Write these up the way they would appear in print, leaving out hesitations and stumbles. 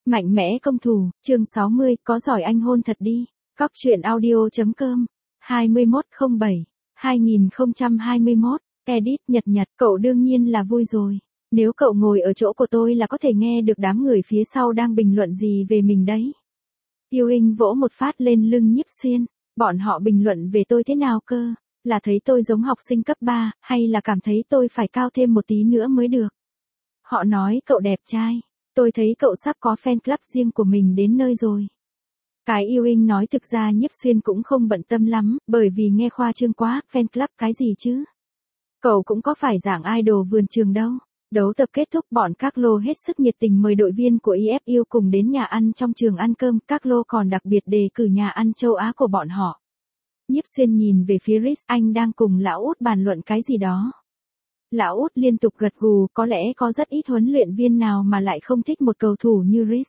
Mạnh mẽ công thủ, chương 60, có giỏi anh hôn thật đi. Cóc truyện audio.com 2107-2021, edit Nhật, cậu đương nhiên là vui rồi. Nếu cậu ngồi ở chỗ của tôi là có thể nghe được đám người phía sau đang bình luận gì về mình đấy. Yêu Inh vỗ một phát lên lưng Nhiếp Xuyên, bọn họ bình luận về tôi thế nào cơ? Là thấy tôi giống học sinh cấp 3, hay là cảm thấy tôi phải cao thêm một tí nữa mới được? Họ nói cậu đẹp trai. Tôi thấy cậu sắp có fan club riêng của mình đến nơi rồi. Cái Yêu Inh nói thực ra Nhiếp Xuyên cũng không bận tâm lắm, bởi vì nghe khoa trương quá, fan club cái gì chứ? Cậu cũng có phải dạng idol vườn trường đâu. Đấu tập kết thúc bọn các lô hết sức nhiệt tình mời đội viên của EFU cùng đến nhà ăn trong trường ăn cơm, các lô còn đặc biệt đề cử nhà ăn châu Á của bọn họ. Nhiếp Xuyên nhìn về phía Rhys, anh đang cùng lão út bàn luận cái gì đó. Lão út liên tục gật gù, có lẽ có rất ít huấn luyện viên nào mà lại không thích một cầu thủ như Rhys.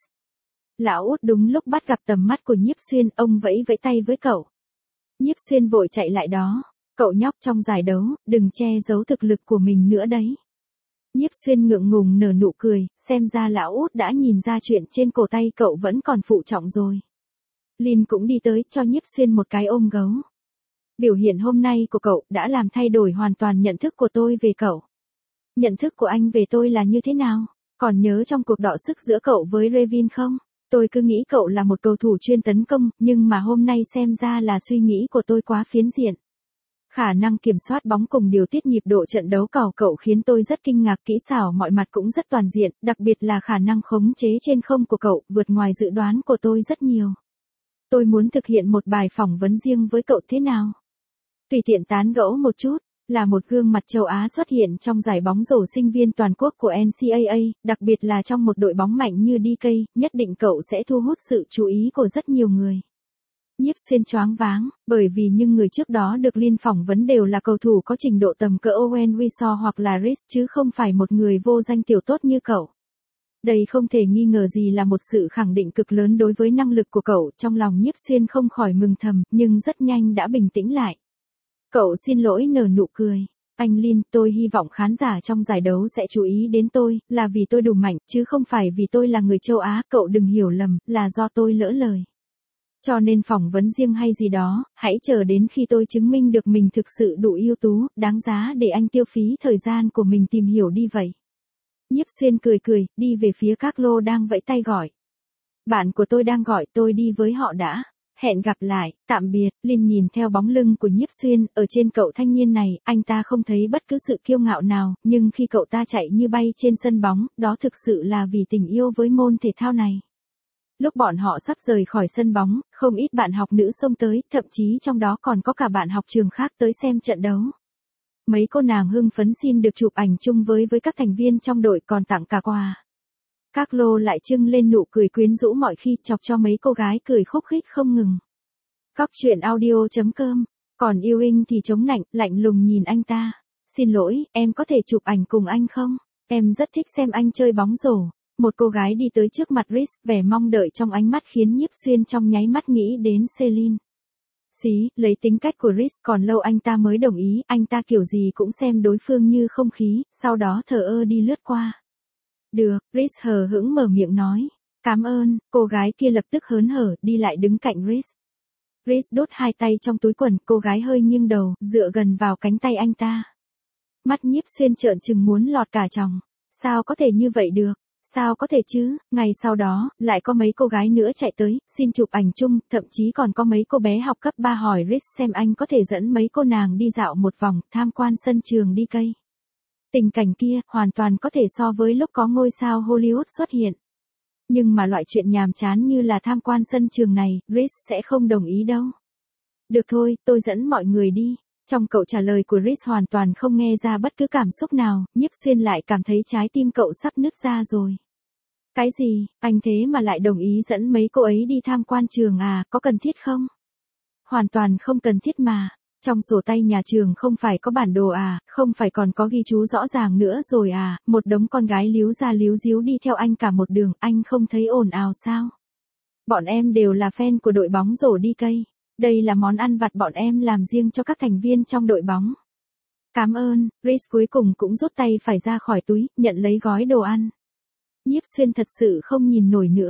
Lão út đúng lúc bắt gặp tầm mắt của Nhiếp Xuyên, ông vẫy vẫy tay với cậu. Nhiếp Xuyên vội chạy lại đó, cậu nhóc trong giải đấu, đừng che giấu thực lực của mình nữa đấy. Nhiếp Xuyên ngượng ngùng nở nụ cười, xem ra lão út đã nhìn ra chuyện trên cổ tay cậu vẫn còn phụ trọng rồi. Lin cũng đi tới, cho Nhiếp Xuyên một cái ôm gấu. Biểu hiện hôm nay của cậu đã làm thay đổi hoàn toàn nhận thức của tôi về cậu. Nhận thức của anh về tôi là như thế nào? Còn nhớ trong cuộc đọ sức giữa cậu với Revin không? Tôi cứ nghĩ cậu là một cầu thủ chuyên tấn công, nhưng mà hôm nay xem ra là suy nghĩ của tôi quá phiến diện. Khả năng kiểm soát bóng cùng điều tiết nhịp độ trận đấu của cậu khiến tôi rất kinh ngạc, kỹ xảo mọi mặt cũng rất toàn diện, đặc biệt là khả năng khống chế trên không của cậu, vượt ngoài dự đoán của tôi rất nhiều. Tôi muốn thực hiện một bài phỏng vấn riêng với cậu thế nào? Tùy tiện tán gẫu một chút, là một gương mặt châu Á xuất hiện trong giải bóng rổ sinh viên toàn quốc của NCAA, đặc biệt là trong một đội bóng mạnh như DK, nhất định cậu sẽ thu hút sự chú ý của rất nhiều người. Nhiếp Xuyên choáng váng, bởi vì những người trước đó được Lin phỏng vấn đều là cầu thủ có trình độ tầm cỡ Owen Wissaw hoặc là Rhys, chứ không phải một người vô danh tiểu tốt như cậu. Đây không thể nghi ngờ gì là một sự khẳng định cực lớn đối với năng lực của cậu, trong lòng Nhiếp Xuyên không khỏi mừng thầm, nhưng rất nhanh đã bình tĩnh lại. Cậu xin lỗi nở nụ cười. Anh Lin, tôi hy vọng khán giả trong giải đấu sẽ chú ý đến tôi, là vì tôi đủ mạnh, chứ không phải vì tôi là người châu Á, cậu đừng hiểu lầm, là do tôi lỡ lời. Cho nên phỏng vấn riêng hay gì đó, hãy chờ đến khi tôi chứng minh được mình thực sự đủ ưu tú, đáng giá để anh tiêu phí thời gian của mình tìm hiểu đi vậy. Nhiếp Xuyên cười cười, đi về phía các lô đang vẫy tay gọi. Bạn của tôi đang gọi, tôi đi với họ đã. Hẹn gặp lại, tạm biệt. Lin nhìn theo bóng lưng của Nhiếp Xuyên, ở trên cậu thanh niên này, anh ta không thấy bất cứ sự kiêu ngạo nào, nhưng khi cậu ta chạy như bay trên sân bóng, đó thực sự là vì tình yêu với môn thể thao này. Lúc bọn họ sắp rời khỏi sân bóng, không ít bạn học nữ xông tới, thậm chí trong đó còn có cả bạn học trường khác tới xem trận đấu. Mấy cô nàng hưng phấn xin được chụp ảnh chung với các thành viên trong đội, còn tặng cả quà. Các lô lại trưng lên nụ cười quyến rũ mọi khi, chọc cho mấy cô gái cười khúc khích không ngừng. Cóc truyện audio.com, còn Yêu Inh thì chống nạnh, lạnh lùng nhìn anh ta. Xin lỗi, em có thể chụp ảnh cùng anh không? Em rất thích xem anh chơi bóng rổ. Một cô gái đi tới trước mặt Rhys, vẻ mong đợi trong ánh mắt khiến Nhiếp Xuyên trong nháy mắt nghĩ đến Celine. Xí, lấy tính cách của Rhys, còn lâu anh ta mới đồng ý, anh ta kiểu gì cũng xem đối phương như không khí, sau đó thờ ơ đi lướt qua. Được, Rhys hờ hững mở miệng nói. Cảm ơn, cô gái kia lập tức hớn hở, đi lại đứng cạnh Rhys. Rhys đốt hai tay trong túi quần, cô gái hơi nghiêng đầu, dựa gần vào cánh tay anh ta. Mắt Nhiếp Xuyên trợn trừng muốn lọt cả tròng. Sao có thể như vậy được? Sao có thể chứ? Ngày sau đó, lại có mấy cô gái nữa chạy tới, xin chụp ảnh chung, thậm chí còn có mấy cô bé học cấp 3 hỏi Rhys xem anh có thể dẫn mấy cô nàng đi dạo một vòng, tham quan sân trường đi cây. Tình cảnh kia, hoàn toàn có thể so với lúc có ngôi sao Hollywood xuất hiện. Nhưng mà loại chuyện nhàm chán như là tham quan sân trường này, Rhys sẽ không đồng ý đâu. Được thôi, tôi dẫn mọi người đi. Trong câu trả lời của Rhys hoàn toàn không nghe ra bất cứ cảm xúc nào, Nhiếp Xuyên lại cảm thấy trái tim cậu sắp nứt ra rồi. Cái gì, anh thế mà lại đồng ý dẫn mấy cô ấy đi tham quan trường à, có cần thiết không? Hoàn toàn không cần thiết mà. Trong sổ tay nhà trường không phải có bản đồ à, không phải còn có ghi chú rõ ràng nữa rồi à, một đống con gái líu ra líu díu đi theo anh cả một đường, anh không thấy ồn ào sao? Bọn em đều là fan của đội bóng rổ đi cây. Đây là món ăn vặt bọn em làm riêng cho các thành viên trong đội bóng. Cảm ơn, Rhys cuối cùng cũng rút tay phải ra khỏi túi, nhận lấy gói đồ ăn. Nhiếp Xuyên thật sự không nhìn nổi nữa.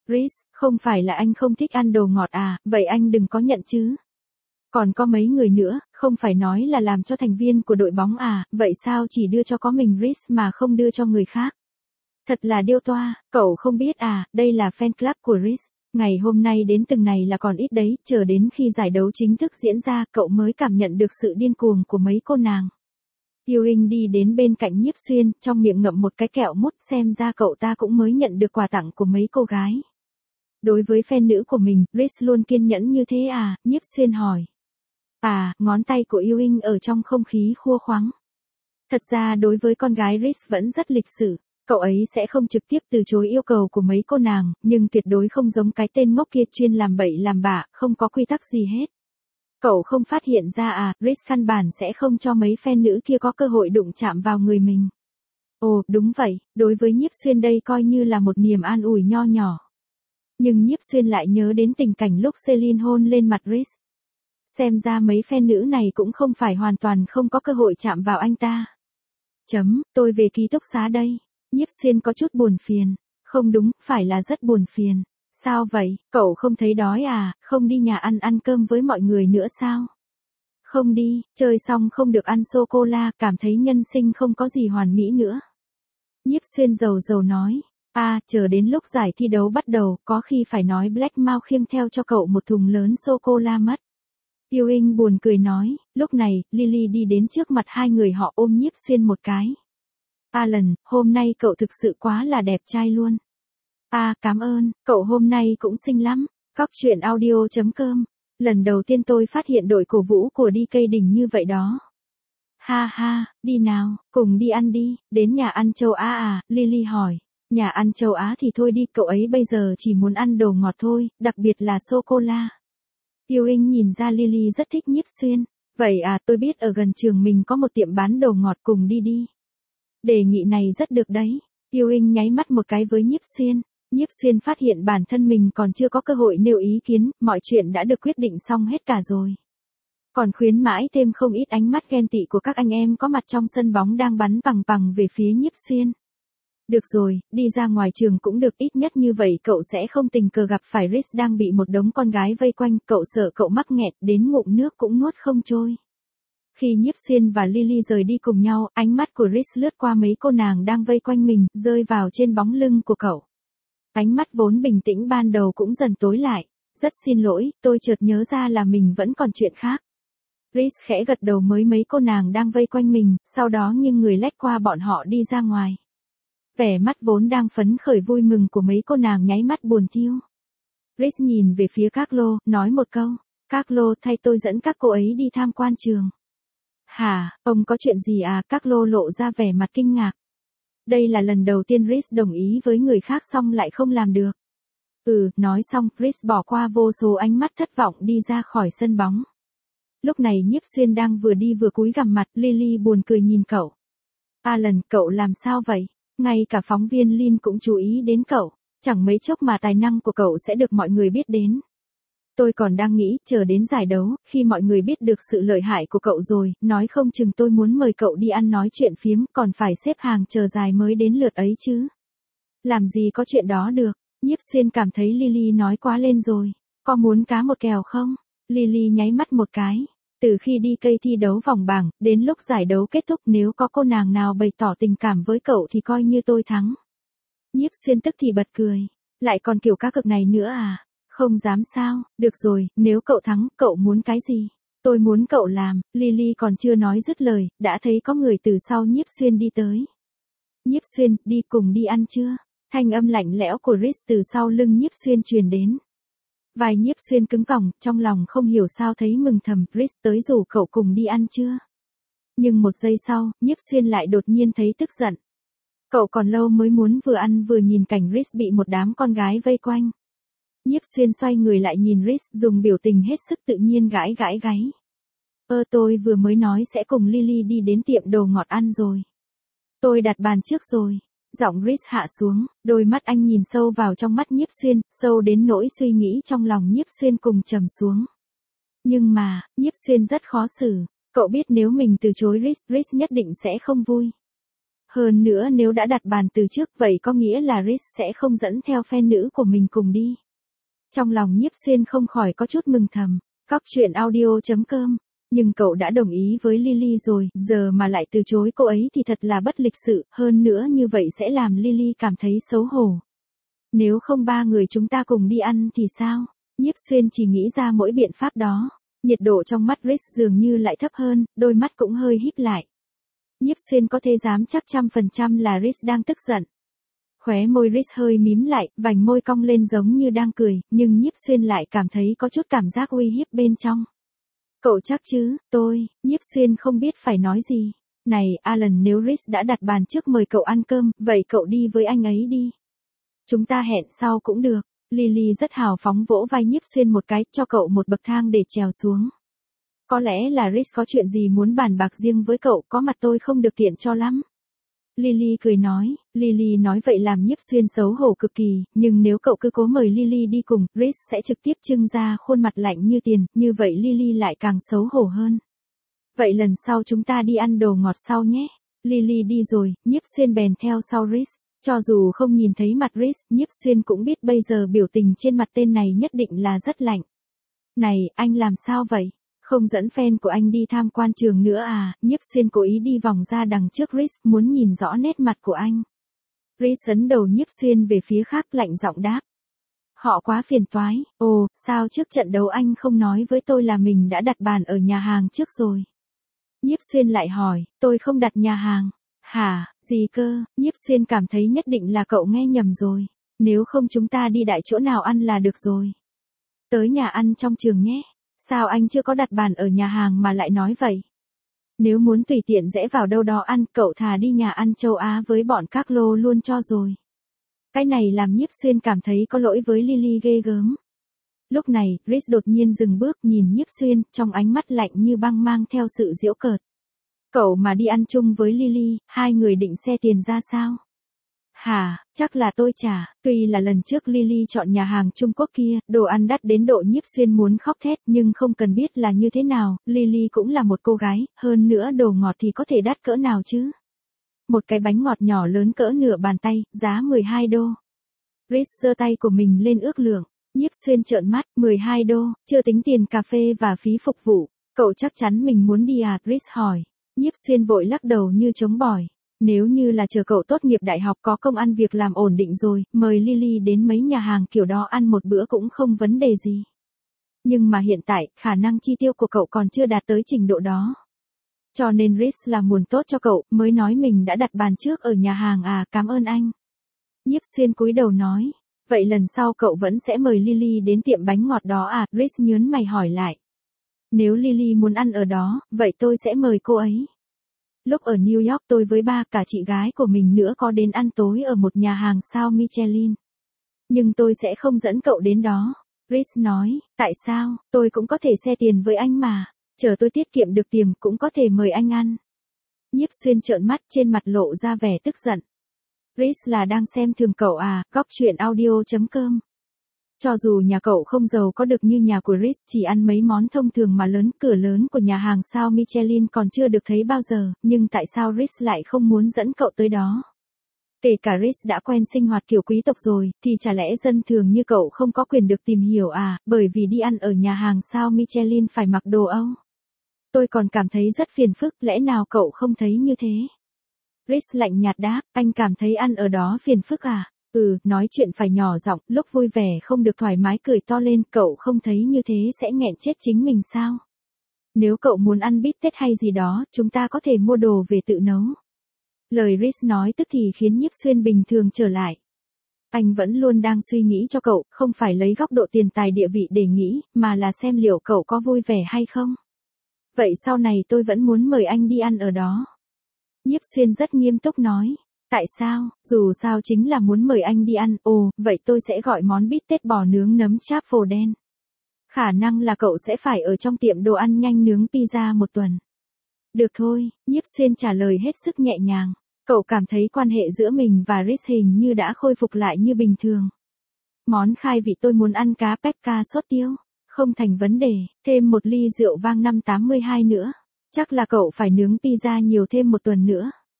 Rhys, không phải là anh không thích ăn đồ ngọt à, vậy anh đừng có nhận chứ. Còn có mấy người nữa, không phải nói là làm cho thành viên của đội bóng à, vậy sao chỉ đưa cho có mình Rhys mà không đưa cho người khác. Thật là điêu toa, cậu không biết à, đây là fan club của Rhys. Ngày hôm nay đến từng này là còn ít đấy, chờ đến khi giải đấu chính thức diễn ra cậu mới cảm nhận được sự điên cuồng của mấy cô nàng. Tiêu Hinh đi đến bên cạnh Nhiếp Xuyên, trong miệng ngậm một cái kẹo mút, xem ra cậu ta cũng mới nhận được quà tặng của mấy cô gái. Đối với fan nữ của mình, Rhys luôn kiên nhẫn như thế à, Nhiếp Xuyên hỏi. À, ngón tay của Yêu Hinh ở trong không khí khua khoắng. Thật ra đối với con gái Rhys vẫn rất lịch sự. Cậu ấy sẽ không trực tiếp từ chối yêu cầu của mấy cô nàng, nhưng tuyệt đối không giống cái tên ngốc kia chuyên làm bậy làm bạ, không có quy tắc gì hết. Cậu không phát hiện ra à, Rhys căn bản sẽ không cho mấy fan nữ kia có cơ hội đụng chạm vào người mình. Ồ, đúng vậy, đối với Nhiếp Xuyên đây coi như là một niềm an ủi nho nhỏ. Nhưng Nhiếp Xuyên lại nhớ đến tình cảnh lúc Celine hôn lên mặt Rhys. Xem ra mấy fan nữ này cũng không phải hoàn toàn không có cơ hội chạm vào anh ta. Tôi về ký túc xá đây. Nhiếp Xuyên có chút buồn phiền. Không đúng, phải là rất buồn phiền. Sao vậy, cậu không thấy đói à, không đi nhà ăn cơm với mọi người nữa sao? Không đi, chơi xong không được ăn sô-cô-la, cảm thấy nhân sinh không có gì hoàn mỹ nữa. Nhiếp Xuyên rầu rầu nói. À, chờ đến lúc giải thi đấu bắt đầu, có khi phải nói Black Mao khiêng theo cho cậu một thùng lớn sô-cô-la mất. Tiêu Hinh buồn cười nói, lúc này, Lily đi đến trước mặt hai người họ ôm Nhiếp Xuyên một cái. Alan, hôm nay cậu thực sự quá là đẹp trai luôn. À, cảm ơn, cậu hôm nay cũng xinh lắm. Cóc truyện audio.com. Lần đầu tiên tôi phát hiện đội cổ vũ của DK đỉnh như vậy đó. Ha ha, đi nào, cùng đi ăn đi, đến nhà ăn châu Á à, Lily hỏi. Nhà ăn châu Á thì thôi đi, cậu ấy bây giờ chỉ muốn ăn đồ ngọt thôi, đặc biệt là sô-cô-la. Tiêu Hinh nhìn ra Lily rất thích Nhiếp Xuyên. Vậy à, tôi biết ở gần trường mình có một tiệm bán đồ ngọt, cùng đi đi. Đề nghị này rất được đấy. Tiêu Hinh nháy mắt một cái với Nhiếp Xuyên. Nhiếp Xuyên phát hiện bản thân mình còn chưa có cơ hội nêu ý kiến, mọi chuyện đã được quyết định xong hết cả rồi. Còn khuyến mãi thêm không ít ánh mắt ghen tị của các anh em có mặt trong sân bóng đang bắn bằng bằng về phía Nhiếp Xuyên. Được rồi, đi ra ngoài trường cũng được, ít nhất như vậy cậu sẽ không tình cờ gặp phải Rhys đang bị một đống con gái vây quanh, cậu sợ cậu mắc nghẹt đến ngụm nước cũng nuốt không trôi. Khi Nhiếp Xuyên và Lily rời đi cùng nhau, ánh mắt của Rhys lướt qua mấy cô nàng đang vây quanh mình, rơi vào trên bóng lưng của cậu. Ánh mắt vốn bình tĩnh ban đầu cũng dần tối lại. Rất xin lỗi, tôi chợt nhớ ra là mình vẫn còn chuyện khác. Rhys khẽ gật đầu với mấy cô nàng đang vây quanh mình, sau đó nghiêng người lách qua bọn họ đi ra ngoài. Vẻ mắt vốn đang phấn khởi vui mừng của mấy cô nàng nháy mắt buồn thiu. Rhys nhìn về phía Carlo, nói một câu. Carlo, thay tôi dẫn các cô ấy đi tham quan trường. Hả, ông có chuyện gì à? Carlo lộ ra vẻ mặt kinh ngạc. Đây là lần đầu tiên Rhys đồng ý với người khác xong lại không làm được. Nói xong, Rhys bỏ qua vô số ánh mắt thất vọng đi ra khỏi sân bóng. Lúc này Nhiếp Xuyên đang vừa đi vừa cúi gằm mặt, Lily buồn cười nhìn cậu. Alan, cậu làm sao vậy? Ngay cả phóng viên Lin cũng chú ý đến cậu. Chẳng mấy chốc mà tài năng của cậu sẽ được mọi người biết đến. Tôi còn đang nghĩ, chờ đến giải đấu, khi mọi người biết được sự lợi hại của cậu rồi, nói không chừng tôi muốn mời cậu đi ăn nói chuyện phiếm, còn phải xếp hàng chờ dài mới đến lượt ấy chứ. Làm gì có chuyện đó được. Nhiếp Xuyên cảm thấy Lily nói quá lên rồi. Có muốn cá một kèo không? Lily nháy mắt một cái. Từ khi đi cây thi đấu vòng bảng, đến lúc giải đấu kết thúc, nếu có cô nàng nào bày tỏ tình cảm với cậu thì coi như tôi thắng. Nhiếp Xuyên tức thì bật cười. Lại còn kiểu cá cược này nữa à? Không dám sao, được rồi, nếu cậu thắng, cậu muốn cái gì? Tôi muốn cậu làm. Lily còn chưa nói dứt lời, đã thấy có người từ sau Nhiếp Xuyên đi tới. Nhiếp Xuyên, đi cùng đi ăn chưa? Thanh âm lạnh lẽo của Rhys từ sau lưng Nhiếp Xuyên truyền đến. Vai Nhiếp Xuyên cứng còng, trong lòng không hiểu sao thấy mừng thầm, Rhys tới rủ cậu cùng đi ăn chưa? Nhưng một giây sau, Nhiếp Xuyên lại đột nhiên thấy tức giận. Cậu còn lâu mới muốn vừa ăn vừa nhìn cảnh Rhys bị một đám con gái vây quanh. Nhiếp Xuyên xoay người lại nhìn Rhys, dùng biểu tình hết sức tự nhiên gãi gãi gáy. Tôi vừa mới nói sẽ cùng Lily đi đến tiệm đồ ngọt ăn rồi. Tôi đặt bàn trước rồi. Giọng Rhys hạ xuống, đôi mắt anh nhìn sâu vào trong mắt Nhiếp Xuyên, sâu đến nỗi suy nghĩ trong lòng Nhiếp Xuyên cùng trầm xuống. Nhưng mà, Nhiếp Xuyên rất khó xử. Cậu biết nếu mình từ chối Rhys nhất định sẽ không vui. Hơn nữa nếu đã đặt bàn từ trước vậy có nghĩa là Rhys sẽ không dẫn theo fan nữ của mình cùng đi. Trong lòng Nhiếp Xuyên không khỏi có chút mừng thầm. Cóc truyện audio.com. Nhưng cậu đã đồng ý với Lily rồi, giờ mà lại từ chối cô ấy thì thật là bất lịch sự, hơn nữa như vậy sẽ làm Lily cảm thấy xấu hổ. Nếu không ba người chúng ta cùng đi ăn thì sao? Nhiếp Xuyên chỉ nghĩ ra mỗi biện pháp đó. Nhiệt độ trong mắt Rhys dường như lại thấp hơn, đôi mắt cũng hơi híp lại. Nhiếp Xuyên có thể dám chắc 100% là Rhys đang tức giận. Khóe môi Rhys hơi mím lại, vành môi cong lên giống như đang cười, nhưng Nhiếp Xuyên lại cảm thấy có chút cảm giác uy hiếp bên trong. Cậu chắc chứ, Nhiếp Xuyên không biết phải nói gì. Này, Alan, nếu Rhys đã đặt bàn trước mời cậu ăn cơm, vậy cậu đi với anh ấy đi. Chúng ta hẹn sau cũng được. Lily rất hào phóng vỗ vai Nhiếp Xuyên một cái, cho cậu một bậc thang để trèo xuống. Có lẽ là Rhys có chuyện gì muốn bàn bạc riêng với cậu, có mặt tôi không được tiện cho lắm. Lily cười nói, Lily nói vậy làm Nhiếp Xuyên xấu hổ cực kỳ, nhưng nếu cậu cứ cố mời Lily đi cùng, Rhys sẽ trực tiếp trưng ra khuôn mặt lạnh như tiền, như vậy Lily lại càng xấu hổ hơn. Vậy lần sau chúng ta đi ăn đồ ngọt sau nhé. Lily đi rồi, Nhiếp Xuyên bèn theo sau Rhys. Cho dù không nhìn thấy mặt Rhys, Nhiếp Xuyên cũng biết bây giờ biểu tình trên mặt tên này nhất định là rất lạnh. Này, anh làm sao vậy? Không dẫn fan của anh đi tham quan trường nữa à? Nhiếp Xuyên cố ý đi vòng ra đằng trước Rhys, muốn nhìn rõ nét mặt của anh. Rhys ấn đầu Nhiếp Xuyên về phía khác, lạnh giọng đáp. Họ quá phiền toái. Ồ, sao trước trận đấu anh không nói với tôi là mình đã đặt bàn ở nhà hàng trước rồi? Nhiếp Xuyên lại hỏi, tôi không đặt nhà hàng. Hả, gì cơ? Nhiếp Xuyên cảm thấy nhất định là cậu nghe nhầm rồi. Nếu không chúng ta đi đại chỗ nào ăn là được rồi. Tới nhà ăn trong trường nhé. Sao anh chưa có đặt bàn ở nhà hàng mà lại nói vậy? Nếu muốn tùy tiện rẽ vào đâu đó ăn, cậu thà đi nhà ăn châu Á với bọn các lô luôn cho rồi. Cái này làm Nhiếp Xuyên cảm thấy có lỗi với Lily ghê gớm. Lúc này, Rhys đột nhiên dừng bước nhìn Nhiếp Xuyên, trong ánh mắt lạnh như băng mang theo sự giễu cợt. Cậu mà đi ăn chung với Lily, hai người định xe tiền ra sao? Hả, chắc là tôi trả. Tuy là lần trước Lily chọn nhà hàng Trung Quốc kia, đồ ăn đắt đến độ Nhiếp Xuyên muốn khóc thét, nhưng không cần biết là như thế nào, Lily cũng là một cô gái, hơn nữa đồ ngọt thì có thể đắt cỡ nào chứ? Một cái bánh ngọt nhỏ lớn cỡ nửa bàn tay, giá 12 đô. Rhys giơ tay của mình lên ước lượng. Nhiếp Xuyên trợn mắt, 12 đô, chưa tính tiền cà phê và phí phục vụ. Cậu chắc chắn mình muốn đi à? Rhys hỏi. Nhiếp Xuyên vội lắc đầu như chống bỏi. Nếu như là chờ cậu tốt nghiệp đại học có công ăn việc làm ổn định rồi, mời Lily đến mấy nhà hàng kiểu đó ăn một bữa cũng không vấn đề gì. Nhưng mà hiện tại, khả năng chi tiêu của cậu còn chưa đạt tới trình độ đó. Cho nên Rhys là muốn tốt cho cậu, mới nói mình đã đặt bàn trước ở nhà hàng à, cảm ơn anh. Nhiếp Xuyên cúi đầu nói. Vậy lần sau cậu vẫn sẽ mời Lily đến tiệm bánh ngọt đó à? Rhys nhớn mày hỏi lại. Nếu Lily muốn ăn ở đó, vậy tôi sẽ mời cô ấy. Lúc ở New York tôi với ba cả chị gái của mình nữa có đến ăn tối ở một nhà hàng sao Michelin. Nhưng tôi sẽ không dẫn cậu đến đó. Rhys nói, tại sao, tôi cũng có thể xe tiền với anh mà. Chờ tôi tiết kiệm được tiền cũng có thể mời anh ăn. Nhiếp Xuyên trợn mắt, trên mặt lộ ra vẻ tức giận. Rhys là đang xem thường cậu à? Cóc truyện audio.com. Cho dù nhà cậu không giàu có được như nhà của Rhys, chỉ ăn mấy món thông thường mà lớn, cửa lớn của nhà hàng sao Michelin còn chưa được thấy bao giờ, nhưng tại sao Rhys lại không muốn dẫn cậu tới đó? Kể cả Rhys đã quen sinh hoạt kiểu quý tộc rồi, thì chả lẽ dân thường như cậu không có quyền được tìm hiểu à, bởi vì đi ăn ở nhà hàng sao Michelin phải mặc đồ Âu. Tôi còn cảm thấy rất phiền phức, lẽ nào cậu không thấy như thế? Rhys lạnh nhạt đáp, anh cảm thấy ăn ở đó phiền phức à? Nói chuyện phải nhỏ giọng, lúc vui vẻ không được thoải mái cười to lên, cậu không thấy như thế sẽ nghẹn chết chính mình sao? Nếu cậu muốn ăn bít tết hay gì đó, chúng ta có thể mua đồ về tự nấu. Lời Rhys nói tức thì khiến Nhiếp Xuyên bình thường trở lại. Anh vẫn luôn đang suy nghĩ cho cậu, không phải lấy góc độ tiền tài địa vị để nghĩ, mà là xem liệu cậu có vui vẻ hay không. Vậy sau này tôi vẫn muốn mời anh đi ăn ở đó. Nhiếp Xuyên rất nghiêm túc nói. Tại sao? Dù sao chính là muốn mời anh đi ăn, vậy tôi sẽ gọi món bít tết bò nướng nấm cháp phổ đen. Khả năng là cậu sẽ phải ở trong tiệm đồ ăn nhanh nướng pizza một tuần. Được thôi, Nhiếp Xuyên trả lời hết sức nhẹ nhàng. Cậu cảm thấy quan hệ giữa mình và Rhys hình như đã khôi phục lại như bình thường. Món khai vị tôi muốn ăn cá pecca sốt tiêu. Không thành vấn đề, thêm một ly rượu vang 582 nữa. Chắc là cậu phải nướng pizza nhiều thêm một tuần nữa.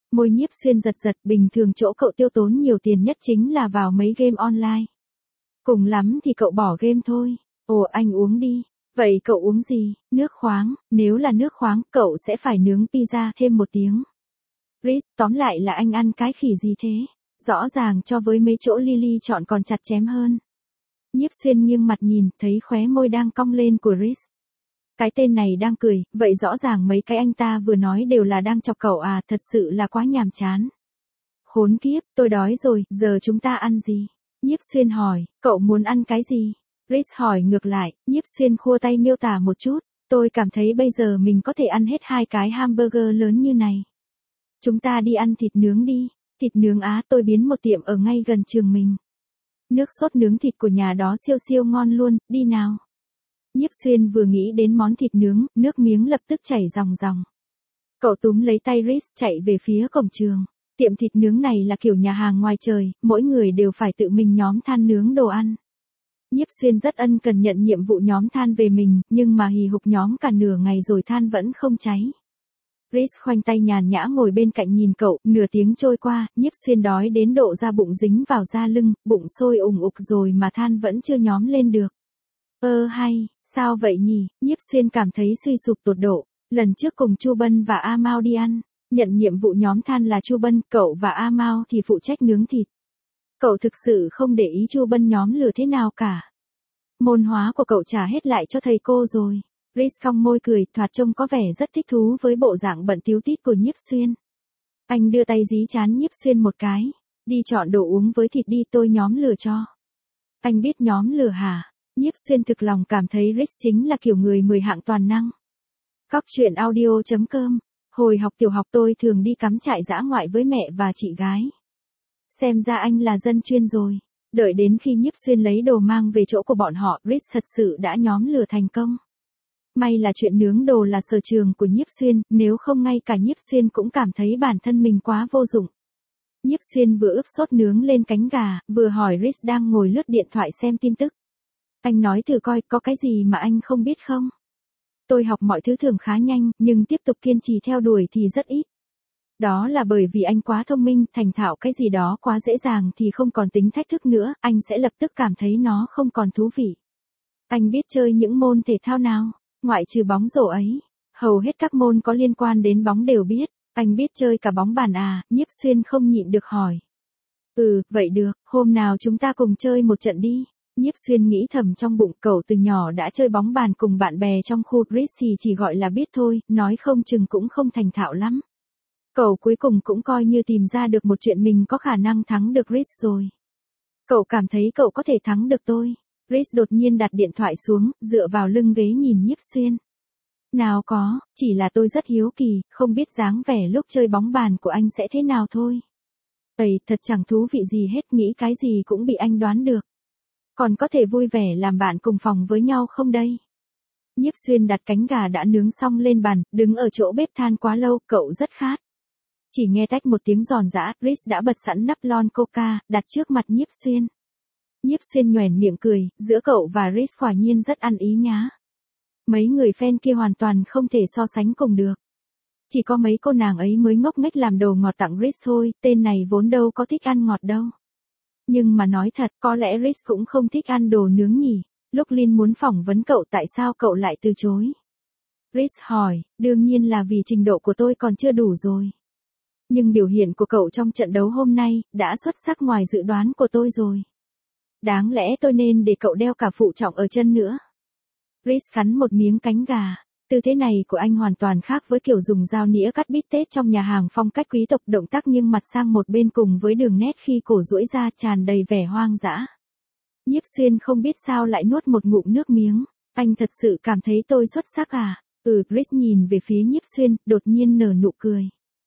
Môi Nhiếp Xuyên giật giật, bình thường chỗ cậu tiêu tốn nhiều tiền nhất chính là vào mấy game online. Cùng lắm thì cậu bỏ game thôi. Ồ, anh uống đi. Vậy cậu uống gì? Nước khoáng, nếu là nước khoáng, cậu sẽ phải nướng pizza thêm 1 tiếng. Chris, tóm lại là anh ăn cái khỉ gì thế? Rõ ràng cho với mấy chỗ Lily chọn còn chặt chém hơn. Nhiếp Xuyên nghiêng mặt nhìn, thấy khóe môi đang cong lên của Chris. Cái tên này đang cười, vậy rõ ràng mấy cái anh ta vừa nói đều là đang chọc cậu à, thật sự là quá nhàm chán. Khốn kiếp, tôi đói rồi, giờ chúng ta ăn gì? Nhiếp Xuyên hỏi, cậu muốn ăn cái gì? Chris hỏi ngược lại, Nhiếp Xuyên khua tay miêu tả một chút, tôi cảm thấy bây giờ mình có thể ăn hết 2 cái hamburger lớn như này. Chúng ta đi ăn thịt nướng đi. Thịt nướng á, tôi biến một tiệm ở ngay gần trường mình. Nước sốt nướng thịt của nhà đó siêu siêu ngon luôn, đi nào. Nhiếp Xuyên vừa nghĩ đến món thịt nướng, nước miếng lập tức chảy ròng ròng. Cậu túm lấy tay Chris chạy về phía cổng trường. Tiệm thịt nướng này là kiểu nhà hàng ngoài trời, mỗi người đều phải tự mình nhóm than nướng đồ ăn. Nhiếp Xuyên rất ân cần nhận nhiệm vụ nhóm than về mình, nhưng mà hì hục nhóm cả nửa ngày rồi than vẫn không cháy. Chris khoanh tay nhàn nhã ngồi bên cạnh nhìn cậu, nửa tiếng trôi qua, Nhiếp Xuyên đói đến độ da bụng dính vào da lưng, bụng sôi ủng ục rồi mà than vẫn chưa nhóm lên được. Hay, sao vậy nhỉ? Nhiếp Xuyên cảm thấy suy sụp tột độ. Lần trước cùng Chu Bân và A Mao đi ăn, nhận nhiệm vụ nhóm than là Chu Bân, cậu và A Mao thì phụ trách nướng thịt. Cậu thực sự không để ý Chu Bân nhóm lửa thế nào cả. Môn hóa của cậu trả hết lại cho thầy cô rồi. Chris cong môi cười, thoạt trông có vẻ rất thích thú với bộ dạng bận tíu tít của Nhiếp Xuyên. Anh đưa tay dí trán Nhiếp Xuyên một cái. Đi chọn đồ uống với thịt đi, tôi nhóm lửa cho. Anh biết nhóm lửa hả? Nhiếp Xuyên thực lòng cảm thấy Chris chính là kiểu người 10 hạng toàn năng. Cóc truyện audio.com. Hồi học tiểu học tôi thường đi cắm trại dã ngoại với mẹ và chị gái. Xem ra anh là dân chuyên rồi. Đợi đến khi Nhiếp Xuyên lấy đồ mang về chỗ của bọn họ, Chris thật sự đã nhóm lửa thành công. May là chuyện nướng đồ là sở trường của Nhiếp Xuyên, nếu không ngay cả Nhiếp Xuyên cũng cảm thấy bản thân mình quá vô dụng. Nhiếp Xuyên vừa ướp sốt nướng lên cánh gà, vừa hỏi Chris đang ngồi lướt điện thoại xem tin tức. Anh nói thử coi, có cái gì mà anh không biết không? Tôi học mọi thứ thường khá nhanh, nhưng tiếp tục kiên trì theo đuổi thì rất ít. Đó là bởi vì anh quá thông minh, thành thạo cái gì đó quá dễ dàng thì không còn tính thách thức nữa, anh sẽ lập tức cảm thấy nó không còn thú vị. Anh biết chơi những môn thể thao nào? Ngoại trừ bóng rổ ấy, hầu hết các môn có liên quan đến bóng đều biết. Anh biết chơi cả bóng bàn à? Nhiếp Xuyên không nhịn được hỏi. Vậy được, hôm nào chúng ta cùng chơi một trận đi. Nhiếp Xuyên nghĩ thầm trong bụng, cậu từ nhỏ đã chơi bóng bàn cùng bạn bè trong khu. Chris thì chỉ gọi là biết thôi, nói không chừng cũng không thành thạo lắm. Cậu cuối cùng cũng coi như tìm ra được một chuyện mình có khả năng thắng được Chris rồi. Cậu cảm thấy cậu có thể thắng được tôi. Chris đột nhiên đặt điện thoại xuống, dựa vào lưng ghế nhìn Nhiếp Xuyên. Nào có, chỉ là tôi rất hiếu kỳ, không biết dáng vẻ lúc chơi bóng bàn của anh sẽ thế nào thôi. Thật chẳng thú vị gì hết, nghĩ cái gì cũng bị anh đoán được. Còn có thể vui vẻ làm bạn cùng phòng với nhau không đây? Nhiếp Xuyên đặt cánh gà đã nướng xong lên bàn, đứng ở chỗ bếp than quá lâu, cậu rất khát. Chỉ nghe tách một tiếng giòn giã, Chris đã bật sẵn nắp lon Coca, đặt trước mặt Nhiếp Xuyên. Nhiếp Xuyên nhoẻn miệng cười, giữa cậu và Chris quả nhiên rất ăn ý nhá. Mấy người fan kia hoàn toàn không thể so sánh cùng được. Chỉ có mấy cô nàng ấy mới ngốc nghếch làm đồ ngọt tặng Chris thôi, tên này vốn đâu có thích ăn ngọt đâu. Nhưng mà nói thật, có lẽ Chris cũng không thích ăn đồ nướng nhỉ. Lúc Lin muốn phỏng vấn cậu tại sao cậu lại từ chối? Chris hỏi, đương nhiên là vì trình độ của tôi còn chưa đủ rồi. Nhưng biểu hiện của cậu trong trận đấu hôm nay, đã xuất sắc ngoài dự đoán của tôi rồi. Đáng lẽ tôi nên để cậu đeo cả phụ trọng ở chân nữa. Chris cắn một miếng cánh gà. Tư thế này của anh hoàn toàn khác với kiểu dùng dao nĩa cắt bít tết trong nhà hàng phong cách quý tộc, động tác nghiêng mặt sang một bên cùng với đường nét khi cổ duỗi ra tràn đầy vẻ hoang dã. Nhiếp Xuyên không biết sao lại nuốt một ngụm nước miếng. Anh thật sự cảm thấy tôi xuất sắc à? Chris nhìn về phía Nhiếp Xuyên, đột nhiên nở nụ cười.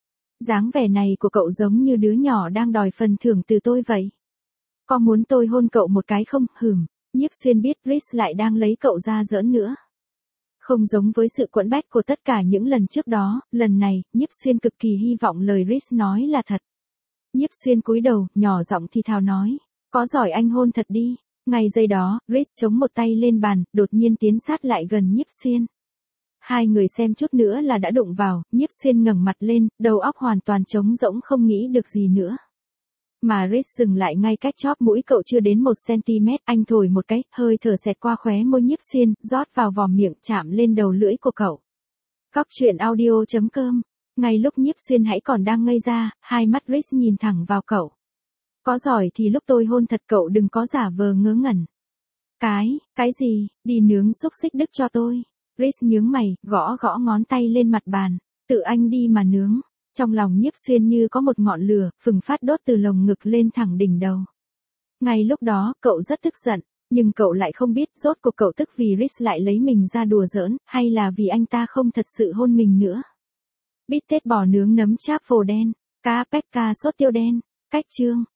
Dáng vẻ này của cậu giống như đứa nhỏ đang đòi phần thưởng từ tôi vậy. Có muốn tôi hôn cậu một cái không? Nhiếp Xuyên biết Chris lại đang lấy cậu ra giỡn nữa. Không giống với sự quẫn bách của tất cả những lần trước đó, lần này, Nhiếp Xuyên cực kỳ hy vọng lời Chris nói là thật. Nhiếp Xuyên cúi đầu, nhỏ giọng thì thào nói, có giỏi anh hôn thật đi. Ngay giây đó, Chris chống một tay lên bàn, đột nhiên tiến sát lại gần Nhiếp Xuyên. Hai người xem chút nữa là đã đụng vào, Nhiếp Xuyên ngẩng mặt lên, đầu óc hoàn toàn trống rỗng không nghĩ được gì nữa. Mà Rhys dừng lại ngay cách chóp mũi cậu chưa đến 1 cm, anh thổi một cái, hơi thở xẹt qua khóe môi Nhiếp Xuyên, rót vào vòm miệng chạm lên đầu lưỡi của cậu. Cóc truyện audio.com. Ngay lúc Nhiếp Xuyên hãy còn đang ngây ra, hai mắt Rhys nhìn thẳng vào cậu. Có giỏi thì lúc tôi hôn thật cậu đừng có giả vờ ngớ ngẩn. Cái gì, đi nướng xúc xích Đức cho tôi. Rhys nhướng mày, gõ gõ ngón tay lên mặt bàn. Tự anh đi mà nướng. Trong lòng Nhiếp Xuyên như có một ngọn lửa, phừng phát đốt từ lồng ngực lên thẳng đỉnh đầu. Ngay lúc đó, cậu rất tức giận, nhưng cậu lại không biết rốt cuộc cậu tức vì Rhys lại lấy mình ra đùa giỡn, hay là vì anh ta không thật sự hôn mình nữa. Bít tết bò nướng nấm cháp phồ đen, cá pecca sốt tiêu đen, cách chương.